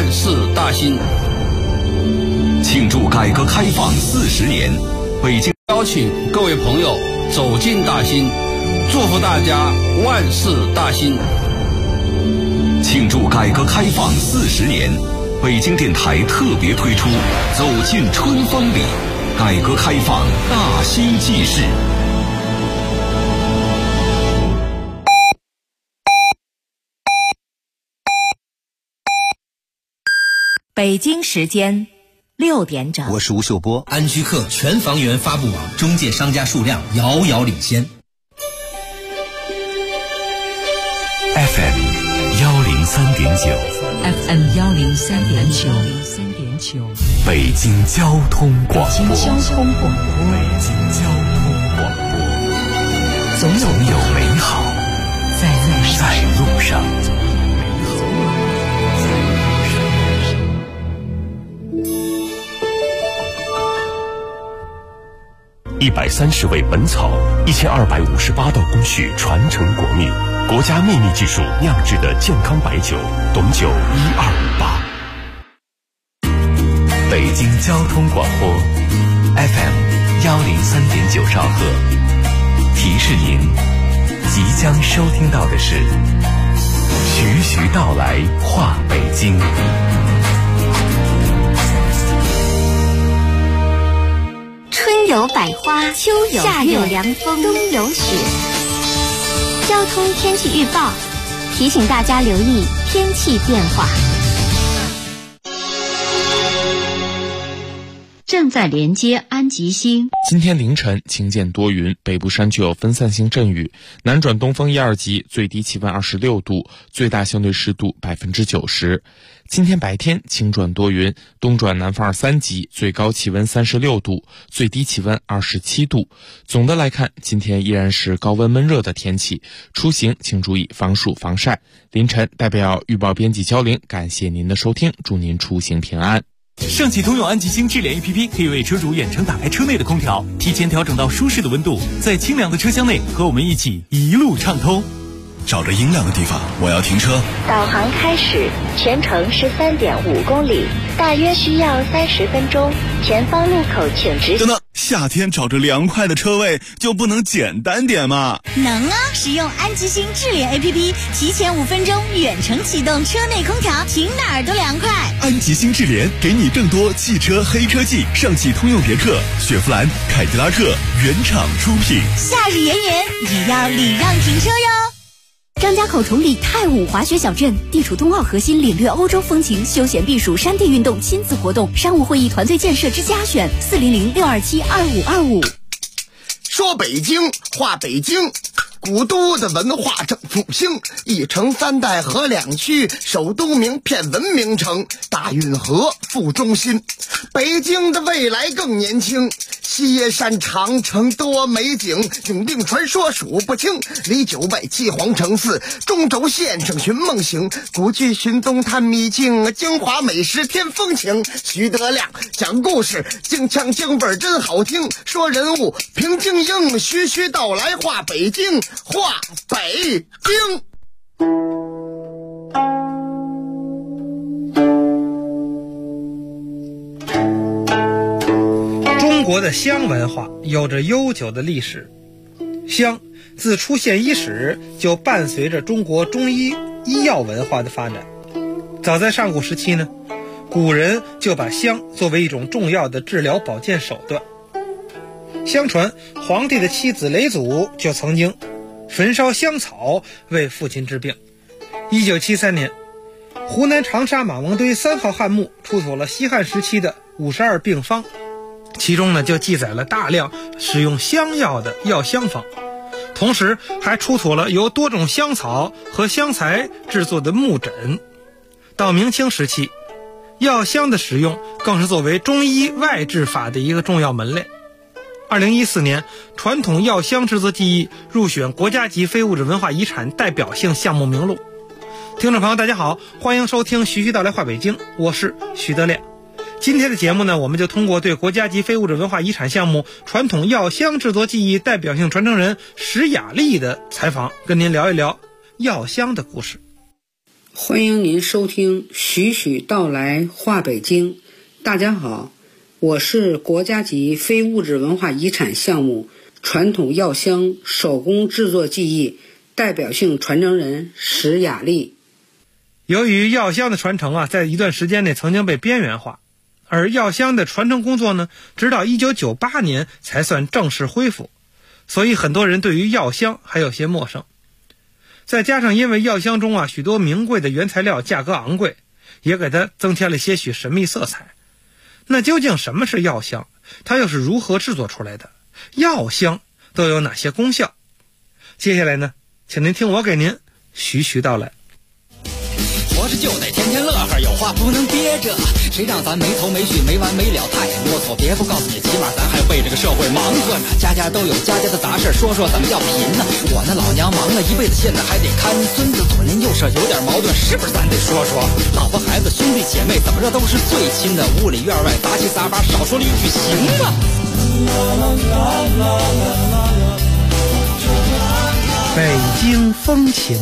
万事大兴。 庆祝改革开放40年，北京邀请各位朋友走进大兴，祝福大家万事大兴。 庆祝改革开放40年，北京电台特别推出《走进春风里》，改革开放大兴纪事。 北京时间6点整， 我是吴秀波。 安居客全房源发布网中介商家数量遥遥领先。 FM 103.9 FM 103.9， 北京交通广播。 北京交通广播，总有美好在路上。 130味本草，1258道工序传承国秘，国家秘密技术酿制的健康白酒，董酒1258。 北京交通广播 FM 103.9兆赫，提示您即将收听到的是徐徐道来话北京。 春有百花，秋有夏有凉风，冬有雪。交通天气预报提醒大家留意天气变化。 正在连接安吉星。 今天凌晨晴间多云，北部山区有分散性阵雨，南转东风1、2级，最低气温26度，最大相对湿度90%。今天白天晴转多云，东转南风2、3级，最高气温36度，最低气温27度。总的来看，今天依然是高温闷热的天气，出行请注意防暑防晒。凌晨代表预报编辑焦玲，感谢您的收听，祝您出行平安。 上汽通用安吉星智联 APP 可以为车主远程打开车内的空调，提前调整到舒适的温度，在清凉的车厢内和我们一起一路畅通。 找着阴凉的地方，我要停车。 导航开始，全程13.5公里，大约需要30分钟。前方路口请直行。 等等，夏天找着凉快的车位就不能简单点吗？ 能啊！使用安吉星智联 APP， 提前5分钟远程启动车内空调，停哪儿都凉快。 安吉星智联给你更多汽车黑科技，上汽通用别克、雪佛兰、凯迪拉克原厂出品。 夏日炎炎，也要礼让停车哟。 张家口崇礼太武滑雪小镇，地处冬奥核心，领略欧洲风情，休闲避暑，山地运动，亲子活动，商务会议，团队建设之佳选，400-627-2525。 说北京，话北京。古都的文化正复兴，一城3代合2区，首都名片文明城，大运河副中心。北京的未来更年轻，西耶山长城多美景，永定传说数不清，离9外7皇城4，中轴线上寻梦行，古剧寻踪探秘境，京华美食添风情。徐德亮讲故事，京腔京味真好听，说人物评京英，徐徐道来话北京，话北京。 中国的香文化有着悠久的历史，香自出现伊始就伴随着中国中医医药文化的发展。早在上古时期呢，古人就把香作为一种重要的治疗保健手段。相传皇帝的妻子嫘祖就曾经焚烧香草为父亲治病。1973年，湖南长沙马王堆3号汉墓出土了西汉时期的52病方，其中呢就记载了大量使用香药的药香方，同时还出土了由多种香草和香材制作的木枕。到明清时期，药香的使用更是作为中医外治法的一个重要门类。2014年，传统药香制作技艺入选国家级非物质文化遗产代表性项目名录。听众朋友大家好，欢迎收听徐徐道来话北京，我是徐德亮。今天的节目呢，我们就通过对国家级非物质文化遗产项目传统药香制作技艺代表性传承人石雅丽的采访，跟您聊一聊药香的故事。 欢迎您收听徐徐道来话北京。大家好，我是国家级非物质文化遗产项目传统药香手工制作技艺代表性传承人石雅丽。 由于药香的传承在一段时间内曾经被边缘化，而药香的传承工作呢，直到1998年才算正式恢复，所以很多人对于药香还有些陌生。再加上因为药香中许多名贵的原材料价格昂贵，也给它增添了些许神秘色彩。那究竟什么是药香？它又是如何制作出来的？药香都有哪些功效？接下来呢，请您听我给您徐徐道来。 活着就得天天乐呵，有话不能憋着，谁让咱没头没绪没完没了太啰嗦。别不告诉你，起码咱还为这个社会忙活呢。家家都有家家的杂事，说说怎么叫贫呢？我那老娘忙了一辈子，现在还得看孙子，左邻右舍有点矛盾，是不是咱得说说？老婆孩子兄弟姐妹怎么着都是最亲的，屋里院外杂七杂八，少说了一句行吗？ 北京风情。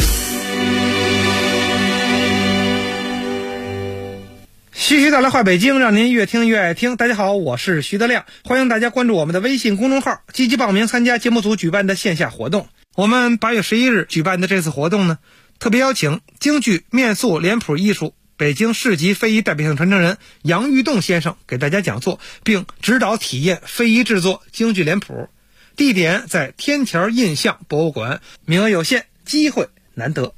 徐徐道来话北京，让您越听越爱听。大家好，我是徐德亮，欢迎大家关注我们的微信公众号，积极报名参加节目组举办的线下活动。我们8月11日举办的这次活动呢，特别邀请京剧面塑脸谱艺术北京市级非遗代表性传承人杨玉栋先生给大家讲座，并指导体验非遗制作京剧脸谱。地点在天桥印象博物馆，名额有限，机会难得。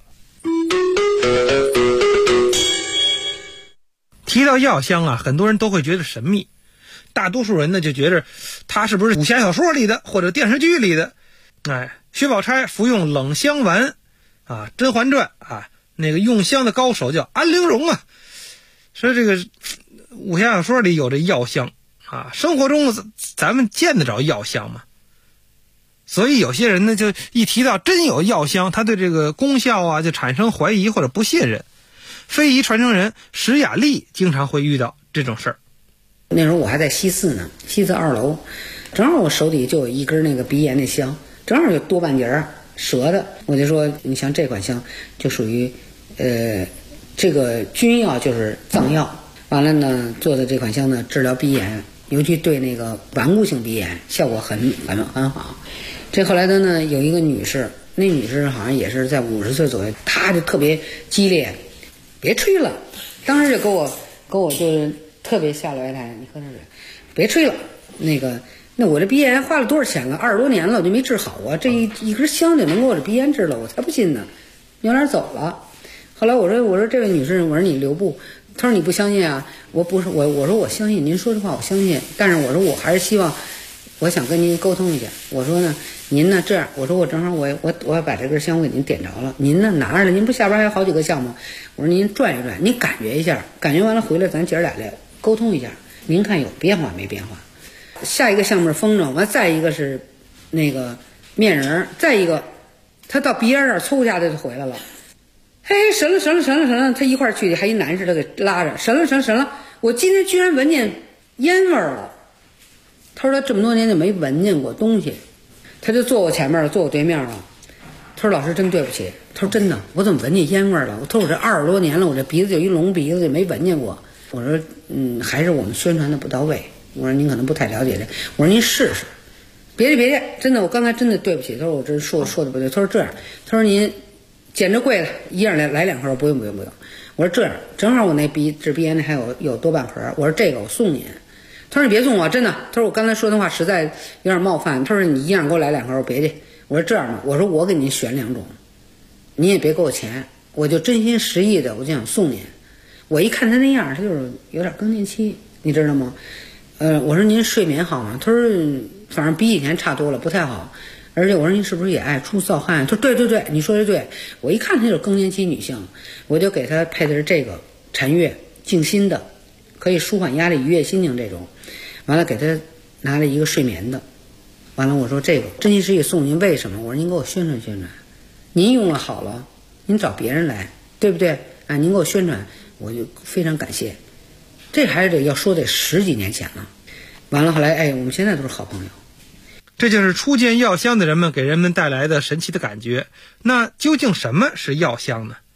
提到药香很多人都会觉得神秘，大多数人呢就觉得它是不是武侠小说里的或者电视剧里的。薛宝钗服用冷香丸甄嬛传那个用香的高手叫安陵容说这个武侠小说里有这药香生活中咱们见得着药香吗？所以有些人呢就一提到真有药香，他对这个功效就产生怀疑或者不信任。非遗传承人石雅丽经常会遇到这种事儿。 那时候我还在西四呢，西四2楼，正好我手底就有一根那个鼻炎的香，正好有多半截折的，我就说你像这款香就属于这个君药，就是藏药。完了呢，做的这款香呢治疗鼻炎，尤其对那个顽固性鼻炎效果很好。这后来的呢有一个女士，那女士好像也是在50岁左右，她就特别激烈，别吹了，当时就给我就是特别下楼台，你喝点水，别吹了。那我这鼻炎花了多少钱了？20多年了，我就没治好这一根香就能给我这鼻炎治了，我才不信呢。扭脸走了。后来我说这位女士，我说你留步。她说你不相信我不是我说我相信您说的话，我相信，但是我说我还是希望，我想跟您沟通一下。我说呢，您呢这样，我说我正好我要把这根香我给您点着了，您呢拿着了，您不下边还有好几个项目，我说您转一转，您感觉一下，感觉完了回来咱姐俩来沟通一下，您看有变化没变化。下一个项目是风筝，完再一个是那个面人，再一个他到鼻尖这儿嗖一下就回来了。嘿，神了，他一块儿去，还一男士他给拉着，神了，我今天居然闻见烟味了。他说他这么多年就没闻见过东西，他就坐我前面了，坐我对面了。他说老师真对不起，他说真的，我怎么闻见烟味了？他说我这20多年了，我这鼻子就一聋鼻子，就没闻见过。我说还是我们宣传的不到位。我说您可能不太了解这，我说您试试。别介，真的，我刚才真的对不起。他说我这说的不对。他说这样，他说您捡着贵了，一样来2盒，不用。我说这样，正好我那治鼻炎的还有多半盒，我说这个我送您。他说你别送我，真的。他说我刚才说的话实在有点冒犯。他说你一样给我来2盒，我别去。我说这样吧，我说我给您选2种，您也别给我钱，我就真心实意的，我就想送您。我一看他那样，他就是有点更年期，你知道吗？我说您睡眠好吗？他说反正比以前差多了，不太好。而且我说您是不是也爱出盗汗？他说对，你说的对。我一看她就是更年期女性，我就给她配的是这个禅悦静心的，可以舒缓压力、愉悦心情这种。完了给她拿了一个睡眠的。完了我说这个真心实意送您，为什么？我说您给我宣传宣传，您用了好了，您找别人来，对不对？您给我宣传，我就非常感谢。这还是要说得10几年前了。完了后来我们现在都是好朋友。 这就是初见药香的人们给人们带来的神奇的感觉。那究竟什么是药香呢？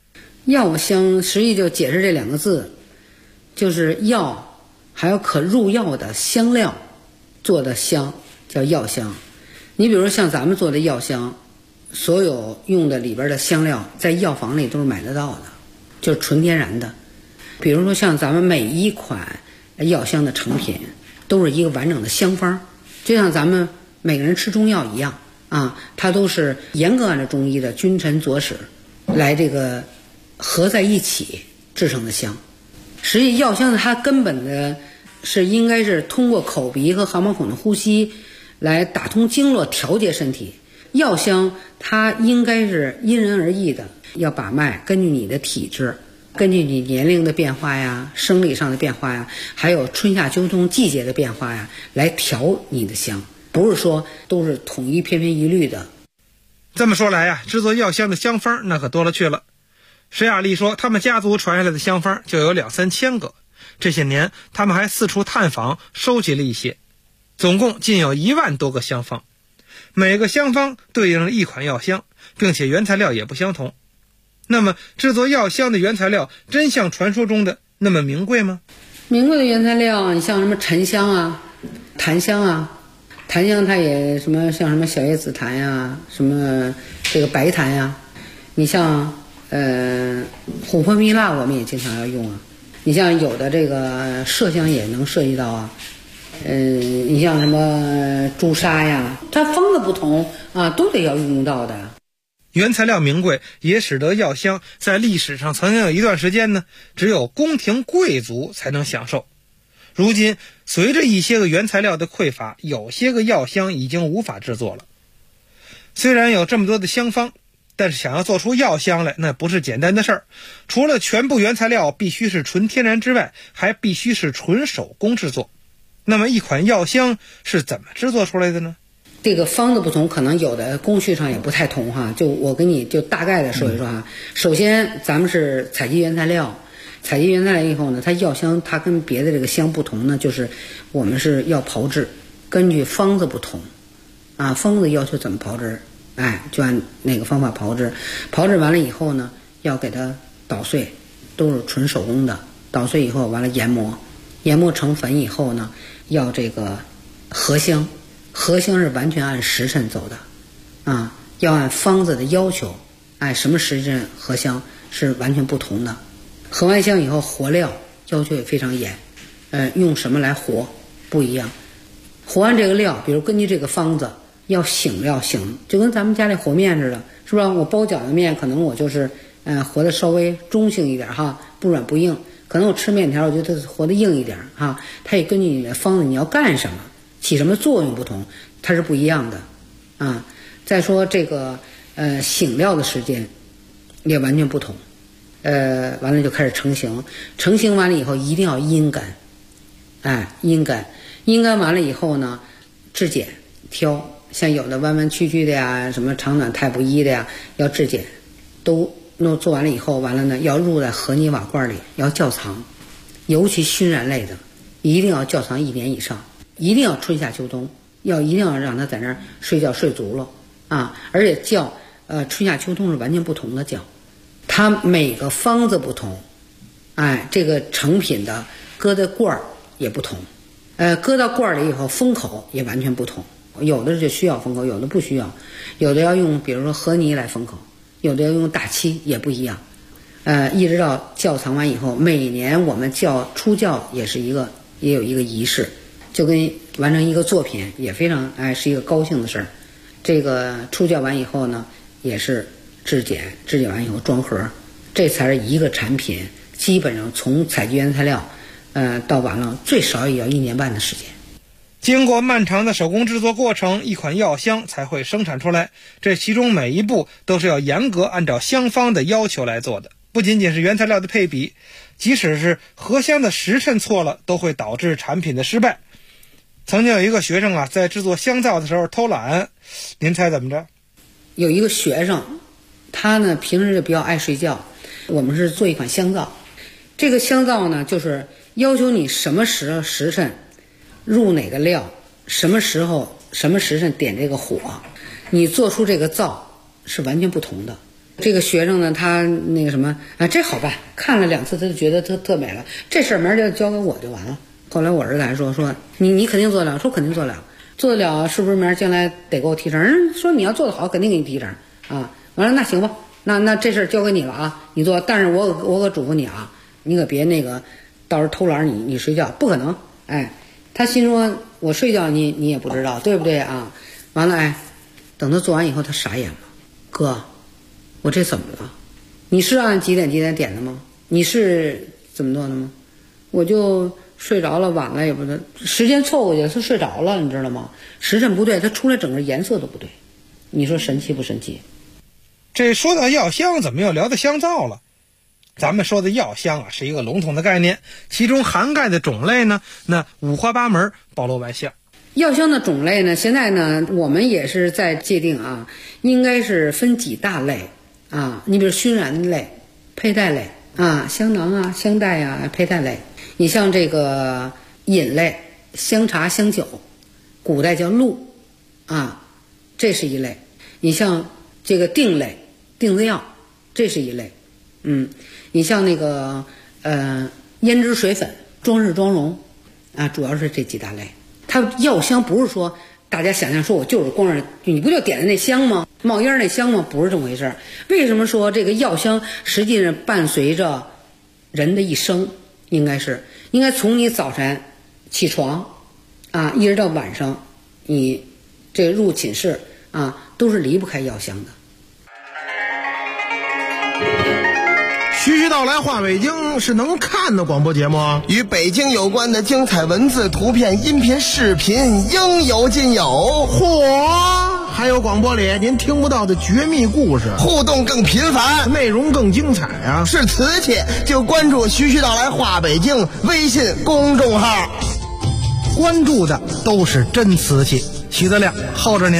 药香实际就解释这2个字，就是药还有可入药的香料做的香，叫药香。你比如说像咱们做的药香，所有用的里边的香料在药房里都是买得到的，就是纯天然的。比如说像咱们每一款药香的成品都是一个完整的香方，就像咱们每个人吃中药一样啊，它都是严格按照中医的君臣佐使来这个合在一起制成的香。实际药香它根本的是应该是通过口鼻和汗毛孔的呼吸来打通经络，调节身体。药香它应该是因人而异的，要把脉，根据你的体质，根据你年龄的变化呀，生理上的变化呀，还有春夏秋冬季节的变化呀，来调你的香，不是说都是统一偏偏一律的。 这么说来呀，制作药香的香方那可多了去了。石雅丽说他们家族传下来的香方就有2-3千个，这些年他们还四处探访收集了一些，总共近有1万多个香方，每个香方对应了一款药香，并且原材料也不相同。那么制作药香的原材料真像传说中的那么名贵吗？ 名贵的原材料你像什么沉香啊、檀香啊，檀香它也什么像什么小叶紫檀呀，什么这个白檀呀，你像琥珀蜜蜡我们也经常要用啊，你像有的这个麝香也能涉及到啊，你像什么朱砂呀，它方子不同啊，都得要用到的。 原材料名贵也使得药香在历史上曾经有一段时间呢，只有宫廷贵族才能享受。如今随着一些个原材料的匮乏，有些个药香已经无法制作了。虽然有这么多的香方，但是想要做出药香来，那不是简单的事儿。除了全部原材料必须是纯天然之外，还必须是纯手工制作。那么一款药香是怎么制作出来的呢？ 这个方子不同，可能有的工序上也不太同哈。就我跟你就大概的说一说哈。首先咱们是采集原材料，采集原材料以后呢，它药香它跟别的这个香不同呢，就是我们是要炮制，根据方子不同啊，方子要求怎么炮制，就按那个方法炮制。炮制完了以后呢，要给它捣碎，都是纯手工的。捣碎以后完了研磨，研磨成粉以后呢，要这个合香。合香是完全按时辰走的啊，要按方子的要求，什么时辰合香是完全不同的。合完香以后，和料要求也非常严，用什么来和不一样。和完这个料，比如根据这个方子要醒料醒，就跟咱们家里和面似的，是吧？我包饺子面，可能我就是和的稍微中性一点哈，不软不硬。可能我吃面条，我觉得和的硬一点哈。它也根据你的方子你要干什么，起什么作用不同，它是不一样的啊。再说这个醒料的时间也完全不同，完了就开始成型，成型完了以后一定要阴干，阴干完了以后呢，质检挑，像有的弯弯曲曲的呀，什么长短太不一的呀，要质检，都弄做完了以后，完了呢要入在和泥瓦罐里，要窖藏，尤其熏染类的，一定要窖藏1年以上。一定要春夏秋冬，一定要让它在那儿睡觉睡足了啊！而且窖春夏秋冬是完全不同的窖，它每个方子不同，这个成品的搁在罐儿也不同，搁到罐儿里以后封口也完全不同，有的就需要封口，有的不需要，有的要用比如说和泥来封口，有的要用大漆，也不一样。一直到窖藏完以后，每年我们出窖也有一个仪式。就跟完成一个作品也非常是一个高兴的事儿。这个出窖完以后呢，也是质检完以后装盒，这才是一个产品。基本上从采集原材料，到完了最少也要1年半的时间。 经过漫长的手工制作过程，一款药香才会生产出来。这其中每一步都是要严格按照香方的要求来做的，不仅仅是原材料的配比，即使是合香的时辰错了，都会导致产品的失败。曾经有一个学生在制作香皂的时候偷懒，您猜怎么着？ 有一个学生，他呢平时就比较爱睡觉。我们是做一款香皂，这个香皂呢就是要求你什么时辰入哪个料，什么时候什么时辰点这个火，你做出这个皂是完全不同的。 这个学生呢，他那个什么啊，这好办，看了2次他就觉得特美了，这事儿明儿就交给我就完了。后来我儿子还说你肯定做得了，说肯定做得了，做得了是不是明儿将来得给我提成？说你要做得好，肯定给你提成啊。完了那行吧，那这事儿交给你了啊，你做，但是我可嘱咐你啊，你可别那个到时候偷懒你睡觉，不可能。哎，他心说我睡觉你也不知道，对不对啊？完了等他做完以后他傻眼了，哥，我这怎么了？你是按几点点的吗？你是怎么做的吗？我就睡着了，晚了也不对，时间错过去了，他睡着了，你知道吗？时辰不对，他出来整个颜色都不对，你说神奇不神奇？ 这说到药香，怎么又聊到香皂了？咱们说的药香啊，是一个笼统的概念，其中涵盖的种类呢，那五花八门，包罗万象。 药香的种类呢，现在呢，我们也是在界定啊，应该是分几大类啊。你比如熏染类、佩戴类啊，香囊啊、香袋啊、佩戴类。你像这个饮类，香茶、香酒，古代叫露啊，这是一类。你像这个定类，定子药，这是一类。你像那个胭脂水粉、装饰妆容啊，主要是这几大类。它药香不是说大家想象说我就是光是你不就点的那香吗？冒烟那香吗？不是这么回事。为什么说这个药香实际上伴随着人的一生？应该从你早晨起床啊，一直到晚上你这入寝室啊，都是离不开药香的。 徐徐道来话北京是能看的广播节目， 与北京有关的精彩文字、图片、音频、视频应有尽有。 嚯，还有广播里您听不到的绝密故事， 互动更频繁， 内容更精彩啊！ 是瓷器就关注徐徐道来话北京微信公众号， 关注的都是真瓷器。徐德亮候着您。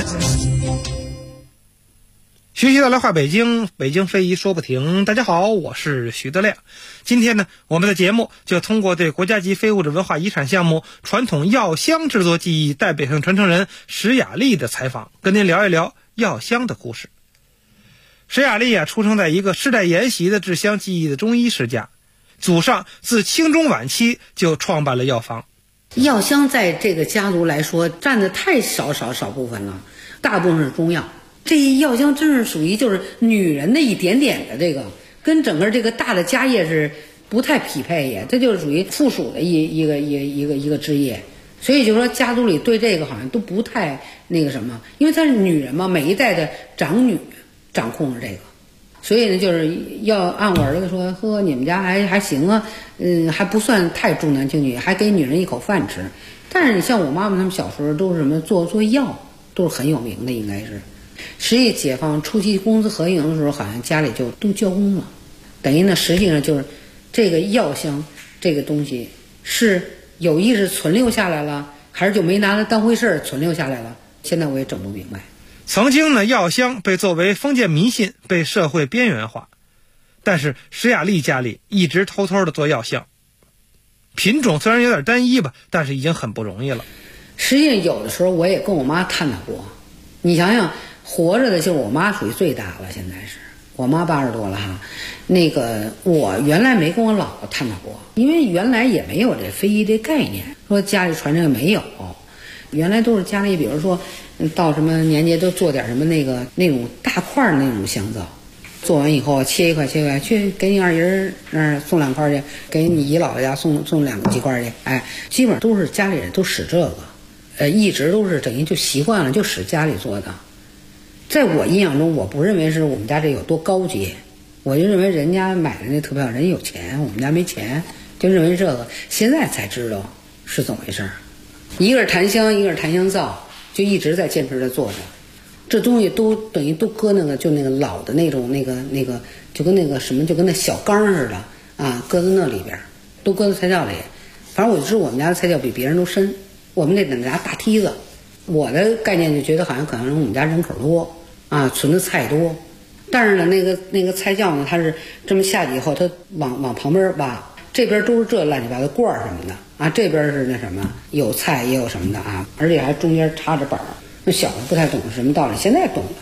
徐徐道来话北京，北京非遗说不停。大家好，我是徐德亮。今天呢，我们的节目就通过对国家级非物质文化遗产项目传统药香制作技艺代表性传承人史雅丽的采访，跟您聊一聊药香的故事。史雅丽出生在一个世代沿袭的制香技艺的中医世家，祖上自清中晚期就创办了药房。 药香在这个家族来说占的太少部分了，大部分是中药。这药香真是属于就是女人的一点点的这个，跟整个这个大的家业是不太匹配也，这就是属于附属的一个枝叶。所以就说家族里对这个好像都不太那个什么，因为她是女人嘛，每一代的长女掌控着这个，所以呢就是要按我儿子说，呵，你们家还行啊，还不算太重男轻女，还给女人一口饭吃。但是你像我妈妈他们小时候都是什么做药，都是很有名的，应该是。实际解放初期工资合营的时候，好像家里就都交工了，等于呢实际上就是这个药香这个东西是有意识存留下来了，还是就没拿它当回事存留下来了，现在我也整不明白。 曾经呢，药香被作为封建迷信被社会边缘化，但是史雅丽家里一直偷偷的做药香，品种虽然有点单一吧，但是已经很不容易了。 实际上有的时候我也跟我妈探讨过，你想想活着的就是我妈属于最大了，现在是我妈80多了哈。那个我原来没跟我姥姥探讨过，因为原来也没有这非遗这概念，说家里传承没有，原来都是家里比如说到什么年节都做点什么那种大块那种香皂，做完以后切一块去给你二姨那儿送2块去，给你姨姥姥家送几块去，基本上都是家里人都使这个，一直都是等于就习惯了，就使家里做的。在我印象中，我不认为是我们家这有多高级，我就认为人家买的那特票人有钱，我们家没钱，就认为这个。现在才知道是怎么回事，一个是檀香，一个是檀香皂，就一直在坚持着做着。这东西都等于都搁那个就那个老的那种那个就跟那个什么就跟那小缸似的啊，搁在那里边，都搁在菜窖里。反正我就知道我们家的菜窖比别人都深，我们得拿大梯子。我的概念就觉得好像可能我们家人口多啊，存的菜多，但是呢那个菜窖呢，它是这么下去以后，它往旁边挖，这边都是这乱七八糟罐什么的啊，这边是那什么有菜也有什么的啊，而且还中间插着板儿。那小的不太懂什么道理，现在懂了。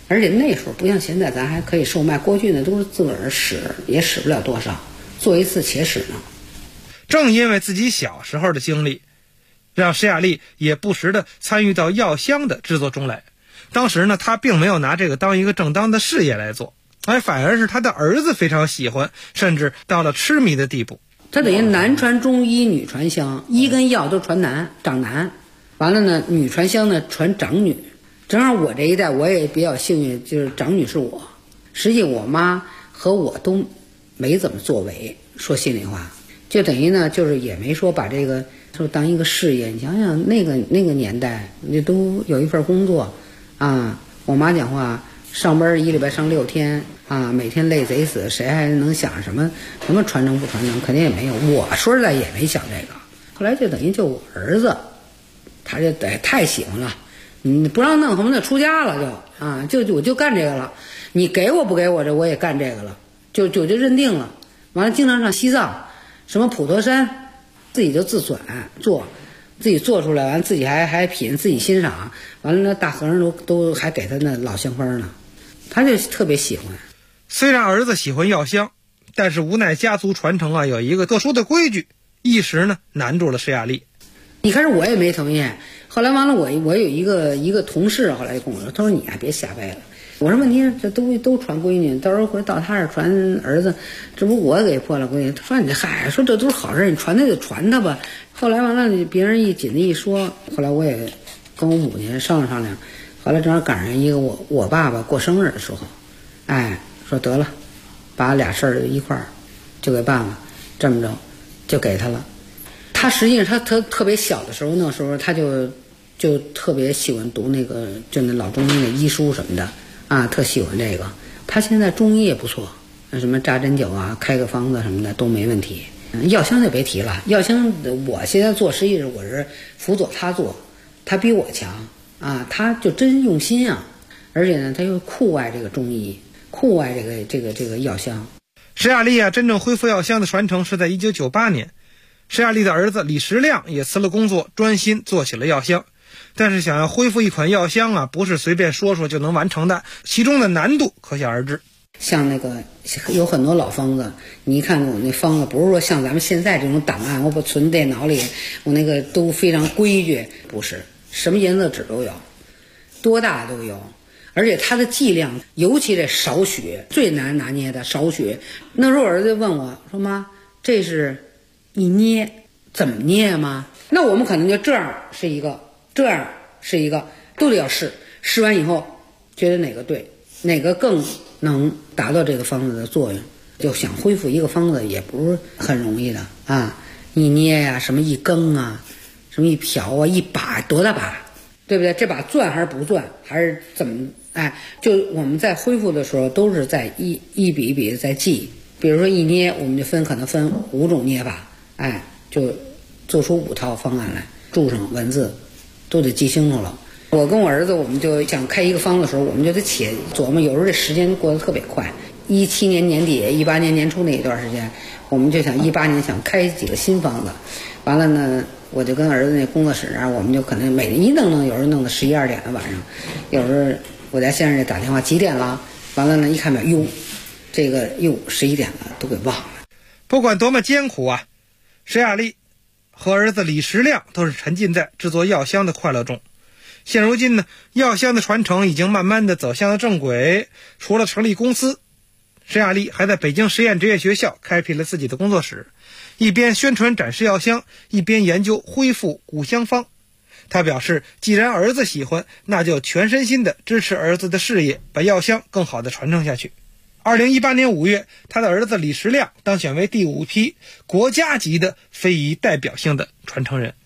而且那时候不像现在，咱还可以售卖，过去呢都是自个儿使，也使不了多少，做一次且使呢。 正因为自己小时候的经历，让施亚丽也不时地参与到药香的制作中来。当时呢，他并没有拿这个当一个正当的事业来做，反而是他的儿子非常喜欢，甚至到了痴迷的地步。 他等于男传中医，女传香，医跟药都传男，长男。完了呢，女传香呢传长女。正好我这一代我也比较幸运，就是长女是我。实际我妈和我都没怎么作为，说心里话，就等于呢，就是也没说把这个说当一个事业。你想想那个年代，你都有一份工作啊。我妈讲话，上班一礼拜上6天啊，每天累贼死，谁还能想什么传承不传承？肯定也没有。我说实在也没想这个。后来就等于就我儿子，他就太喜欢了。你不让弄，后面就出家了，我就干这个了。你给我不给我，这我也干这个了，就认定了。完了，经常上西藏，什么普陀山，自己就自选做，自己做出来，完了自己还品，自己欣赏。完了，那大和尚都还给他那老香氛呢，他就特别喜欢。 虽然儿子喜欢药香，但是无奈家族传承有一个特殊的规矩，一时呢难住了施亚丽。 一开始我也没同意，后来完了我有一个同事后来就跟我说，他说你别瞎掰了。我说问题这都传闺女，到时候回到他这传儿子，这不我给破了闺女。他说你说这都是好事，你传他就传他吧。后来完了别人一紧的一说，后来我也跟我母亲商量，后来正好赶上一个我爸爸过生日的时候，说得了，把俩事儿一块儿就给办了，这么着就给他了。他实际上他特别小的时候，那时候他就特别喜欢读那个就那老中医的医书什么的啊，特喜欢这个。他现在中医也不错，什么扎针灸啊，开个方子什么的都没问题。药香就别提了，药香我现在做，实际上我是辅佐他做，他比我强啊，他就真用心啊，而且呢他又酷爱这个中医，酷爱这个药香。 施亚丽真正恢复药香的传承是在1998年。施亚丽的儿子李时亮也辞了工作，专心做起了药香。但是想要恢复一款药香不是随便说就能完成的，其中的难度可想而知。 像那个有很多老方子，你一看我那方子不是说像咱们现在这种档案，我把存电脑里，我那个都非常规矩，不是，什么颜色纸都有，多大都有，而且它的剂量，尤其这少许最难拿捏的少许。那时候我儿子问我说：“妈，这是一捏怎么捏吗？”那我们可能就这样是一个，这样是一个，都得要试。试完以后，觉得哪个对，哪个更能达到这个方子的作用。就想恢复一个方子也不是很容易的啊！一捏呀，什么一羹啊，什么一瓢啊，一把多大把，对不对？这把攥还是不攥，还是怎么？就我们在恢复的时候都是在一笔一笔的在记。比如说一捏，我们就可能分5种捏法，就做出5套方案来，注上文字，都得记清楚了。我跟我儿子，我们就想开一个方子的时候，我们就得且琢磨，有时候这时间过得特别快。17年年底，18年年初那一段时间，我们就想18年想开几个新方子。完了呢，我就跟儿子那工作室我们就可能每天一弄，有时候弄到11、12点的晚上，有时候我在先生这打电话几点了？完了呢，一看表，11点了，都给忘了。 不管多么艰苦施亚丽和儿子李时亮都是沉浸在制作药香的快乐中。现如今呢，药香的传承已经慢慢的走向了正轨。除了成立公司，施亚丽还在北京实验职业学校开辟了自己的工作室，一边宣传展示药香，一边研究恢复古香方。他表示，既然儿子喜欢，那就全身心的支持儿子的事业，把药香更好的传承下去。2018年5月，他的儿子李时亮当选为第5批国家级的非遗代表性的传承人。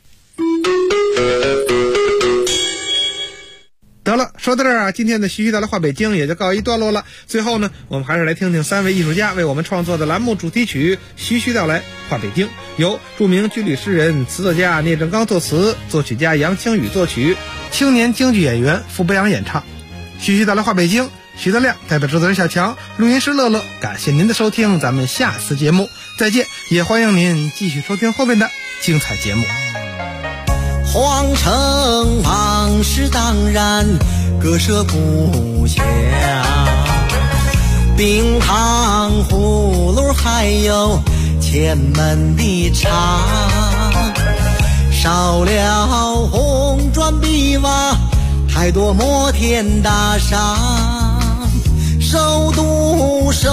得了，说到这儿今天的徐徐道来话北京也就告一段落了。最后呢，我们还是来听听3位艺术家为我们创作的栏目主题曲《徐徐道来话北京》，由著名军旅诗人、词作家聂正刚作词，作曲家杨清宇作曲，青年京剧演员傅博洋演唱。徐徐道来话北京，徐德亮代表制作人小强，录音师乐乐，感谢您的收听，咱们下次节目再见，也欢迎您继续收听后面的精彩节目。 皇城往事当然割舍不下，冰糖葫芦还有前门的茶，少了红砖碧瓦，太多摩天大厦，首都首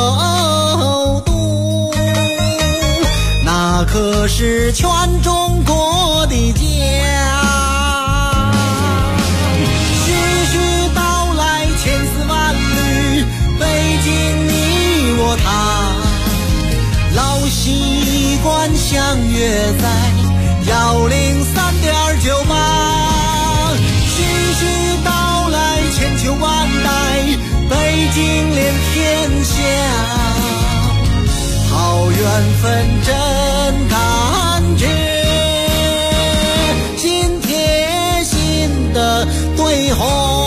都，那可是全中国的家。徐徐道来千丝万缕，北京你我他，老习惯相约在103.98，徐徐道来千秋万代，北京连天下，好缘分真感觉，心贴心的对话。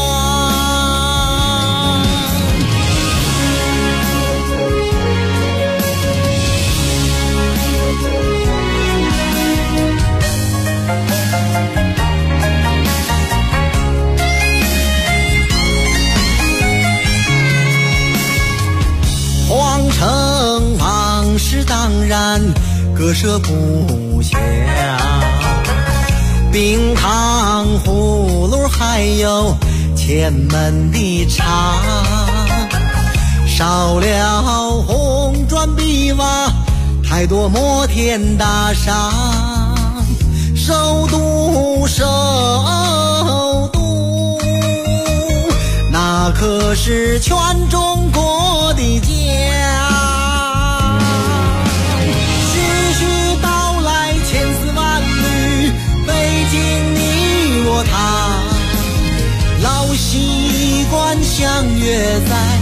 皇城往事当然割舍不下，冰糖葫芦还有前门的茶，少了红砖碧瓦，太多摩天大厦，首都首都，那可是全中国的家。徐徐道来千丝万缕，北京你我他，老习惯相约在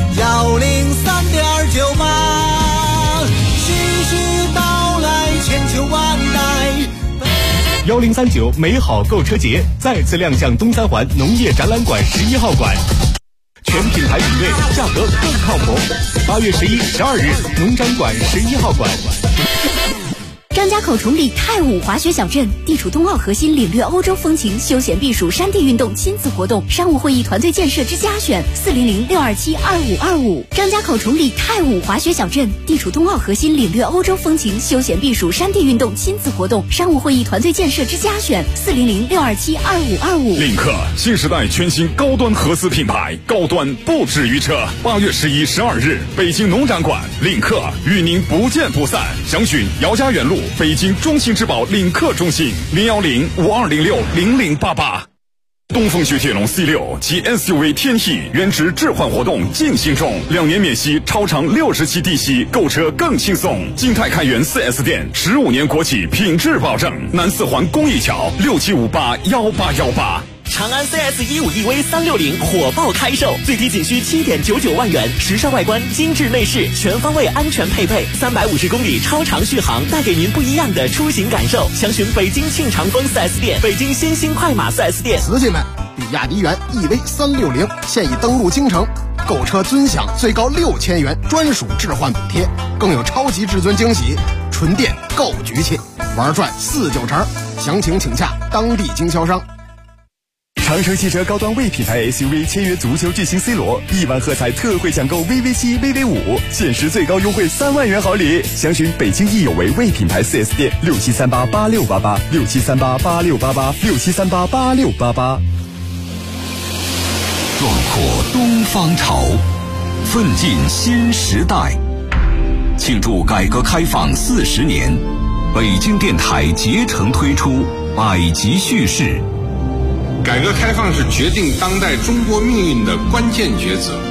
103.98，徐徐道来千秋万代。 1039美好购车节再次亮相东三环农业展览馆11号馆，全品牌比对，价格更靠谱。8月11、12日，农展馆11号馆。 张家口崇礼太武滑雪小镇，地处冬奥核心，领略欧洲风情，休闲避暑，山地运动，亲子活动，商务会议团队建设之佳选，400-627-2525。张家口崇礼太武滑雪小镇，地处冬奥核心，领略欧洲风情，休闲避暑，山地运动，亲子活动，商务会议团队建设之佳选，400-627-2525。 领克新时代全新高端合资品牌，高端不止于车。8月11、12日，北京农展馆，领克与您不见不散。详询姚家园路北京中信之宝领克中心010-5206-0088。东风雪铁龙 C6 及 SUV 天翼原值置换活动进行中，2年免息，超长60期低息，购车更轻松。金泰开元 4S 店，15年国企品质保证。南四环公益桥67581818。 长安 CS15EV 360火爆开售，最低仅需7.99万元，时尚外观，精致内饰，全方位安全配备，350公里超长续航，带给您不一样的出行感受。详询北京庆长丰 4S 店、北京新兴快马 4S 店。 瓷器们，比亚迪元 EV 360现已登陆京城，购车尊享最高6000元专属置换补贴，更有超级至尊惊喜，纯电够局气，玩转49成。详情请洽当地经销商。 长城汽车高端魏品牌 SUV 签约足球巨星 C 罗，1万喝彩特惠抢购 VV7、VV5，限时最高优惠3万元好礼。详询北京易有为魏品牌 4S 店，67388688，67388688，67388688。 壮阔东方潮，奋进新时代。庆祝改革开放40年，北京电台竭诚推出百集叙事。 改革开放是决定当代中国命运的关键抉择。